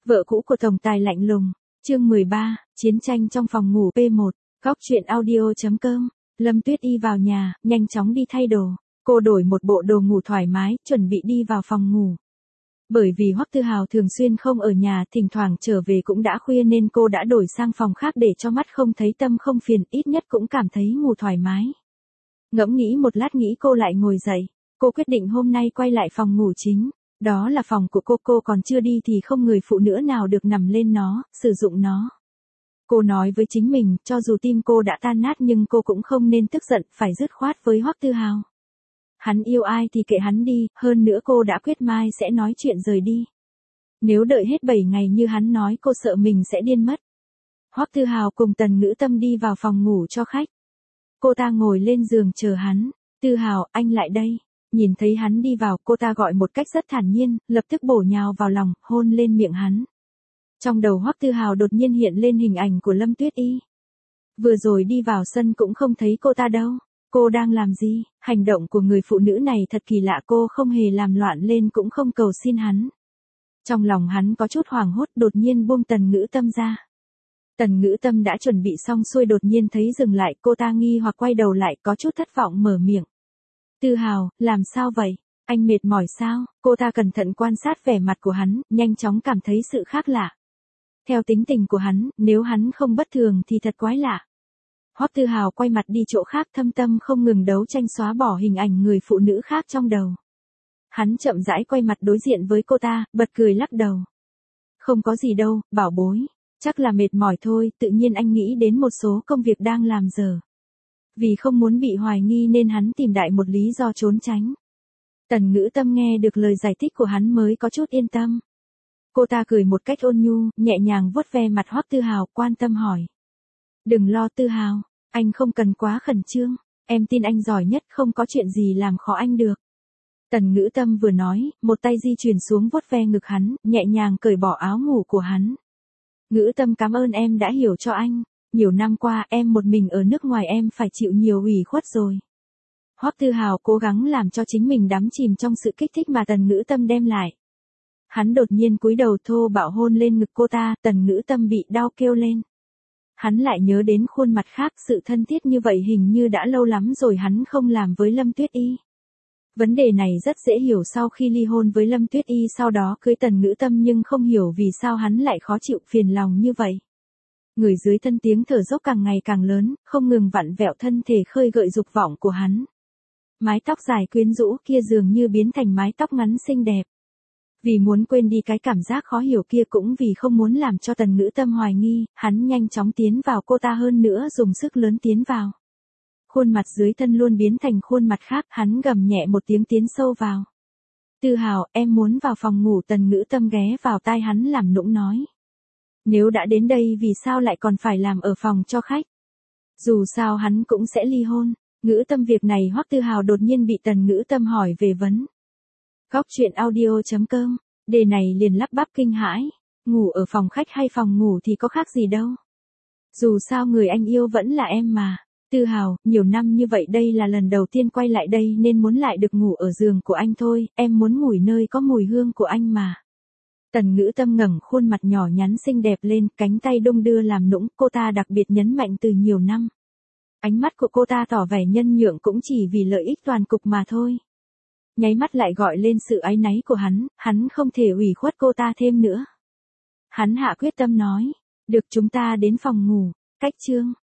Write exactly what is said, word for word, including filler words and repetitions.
Vợ cũ của tổng tài lạnh lùng, chương mười ba, chiến tranh trong phòng ngủ pê một, góc truyện audio chấm com. Lâm Tuyết Y vào nhà, nhanh chóng đi thay đồ. Cô đổi một bộ đồ ngủ thoải mái, chuẩn bị đi vào phòng ngủ. Bởi vì Hoắc Tư Hào thường xuyên không ở nhà, thỉnh thoảng trở về cũng đã khuya nên cô đã đổi sang phòng khác để cho mắt không thấy tâm không phiền, ít nhất cũng cảm thấy ngủ thoải mái. Ngẫm nghĩ một lát nghĩ cô lại ngồi dậy. Cô quyết định hôm nay quay lại phòng ngủ chính. Đó là phòng của cô, cô còn chưa đi thì không người phụ nữ nào được nằm lên nó, sử dụng nó. Cô nói với chính mình, cho dù tim cô đã tan nát nhưng cô cũng không nên tức giận, phải dứt khoát với Hoắc Tư Hào. Hắn yêu ai thì kệ hắn đi, hơn nữa cô đã quyết mai sẽ nói chuyện rời đi. Nếu đợi hết bảy ngày như hắn nói cô sợ mình sẽ điên mất. Hoắc Tư Hào cùng Tần Ngữ Tâm đi vào phòng ngủ cho khách. Cô ta ngồi lên giường chờ hắn. Tư Hào, anh lại đây. Nhìn thấy hắn đi vào, cô ta gọi một cách rất thản nhiên, lập tức bổ nhào vào lòng, hôn lên miệng hắn. Trong đầu Hoắc Tư Hào đột nhiên hiện lên hình ảnh của Lâm Tuyết Y. Vừa rồi đi vào sân cũng không thấy cô ta đâu. Cô đang làm gì? Hành động của người phụ nữ này thật kỳ lạ, cô không hề làm loạn lên cũng không cầu xin hắn. Trong lòng hắn có chút hoảng hốt, đột nhiên buông Tần Ngữ Tâm ra. Tần Ngữ Tâm đã chuẩn bị xong xuôi đột nhiên thấy dừng lại, cô ta nghi hoặc quay đầu lại có chút thất vọng mở miệng. Tư Hào, làm sao vậy? Anh mệt mỏi sao? Cô ta cẩn thận quan sát vẻ mặt của hắn, nhanh chóng cảm thấy sự khác lạ. Theo tính tình của hắn, nếu hắn không bất thường thì thật quái lạ. Hoắc Tư Hào quay mặt đi chỗ khác, thâm tâm không ngừng đấu tranh xóa bỏ hình ảnh người phụ nữ khác trong đầu. Hắn chậm rãi quay mặt đối diện với cô ta, bật cười lắc đầu. Không có gì đâu, bảo bối. Chắc là mệt mỏi thôi, tự nhiên anh nghĩ đến một số công việc đang làm giờ. Vì không muốn bị hoài nghi nên hắn tìm đại một lý do trốn tránh. Tần Ngữ Tâm nghe được lời giải thích của hắn mới có chút yên tâm. Cô ta cười một cách ôn nhu, nhẹ nhàng vuốt ve mặt Hoắc Tư Hào, quan tâm hỏi. Đừng lo Tư Hào, anh không cần quá khẩn trương, em tin anh giỏi nhất, không có chuyện gì làm khó anh được. Tần Ngữ Tâm vừa nói, một tay di chuyển xuống vuốt ve ngực hắn, nhẹ nhàng cởi bỏ áo ngủ của hắn. Ngữ Tâm cảm ơn em đã hiểu cho anh. Nhiều năm qua em một mình ở nước ngoài em phải chịu nhiều ủy khuất rồi. Hoắc Tư Hào cố gắng làm cho chính mình đắm chìm trong sự kích thích mà Tần Ngữ Tâm đem lại. Hắn đột nhiên cúi đầu thô bạo hôn lên ngực cô ta, Tần Ngữ Tâm bị đau kêu lên. Hắn lại nhớ đến khuôn mặt khác, sự thân thiết như vậy hình như đã lâu lắm rồi hắn không làm với Lâm Tuyết Y. Vấn đề này rất dễ hiểu, sau khi ly hôn với Lâm Tuyết Y sau đó cưới Tần Ngữ Tâm nhưng không hiểu vì sao hắn lại khó chịu phiền lòng như vậy. Người dưới thân tiếng thở dốc càng ngày càng lớn, không ngừng vặn vẹo thân thể khơi gợi dục vọng của hắn. Mái tóc dài quyến rũ kia dường như biến thành mái tóc ngắn xinh đẹp. Vì muốn quên đi cái cảm giác khó hiểu kia cũng vì không muốn làm cho Tần Ngữ Tâm hoài nghi, hắn nhanh chóng tiến vào cô ta, hơn nữa dùng sức lớn tiến vào. Khuôn mặt dưới thân luôn biến thành khuôn mặt khác, hắn gầm nhẹ một tiếng tiến sâu vào. Tư Hào, em muốn vào phòng ngủ. Tần Ngữ Tâm ghé vào tai hắn làm nũng nói. Nếu đã đến đây vì sao lại còn phải làm ở phòng cho khách? Dù sao hắn cũng sẽ ly hôn. Ngữ Tâm, việc này Hoắc Tư Hào đột nhiên bị Tần Ngữ Tâm hỏi về vấn. Góc truyện audio chấm com, đề này liền lắp bắp kinh hãi. Ngủ ở phòng khách hay phòng ngủ thì có khác gì đâu. Dù sao người anh yêu vẫn là em mà. Tư Hào, nhiều năm như vậy đây là lần đầu tiên quay lại đây nên muốn lại được ngủ ở giường của anh thôi, em muốn ngủ nơi có mùi hương của anh mà. Tần Ngữ Tâm ngẩng khuôn mặt nhỏ nhắn xinh đẹp lên, cánh tay đung đưa làm nũng, cô ta đặc biệt nhấn mạnh từ nhiều năm. Ánh mắt của cô ta tỏ vẻ nhân nhượng cũng chỉ vì lợi ích toàn cục mà thôi. Nháy mắt lại gọi lên sự áy náy của hắn, hắn không thể ủy khuất cô ta thêm nữa. Hắn hạ quyết tâm nói, được, chúng ta đến phòng ngủ. Cách chương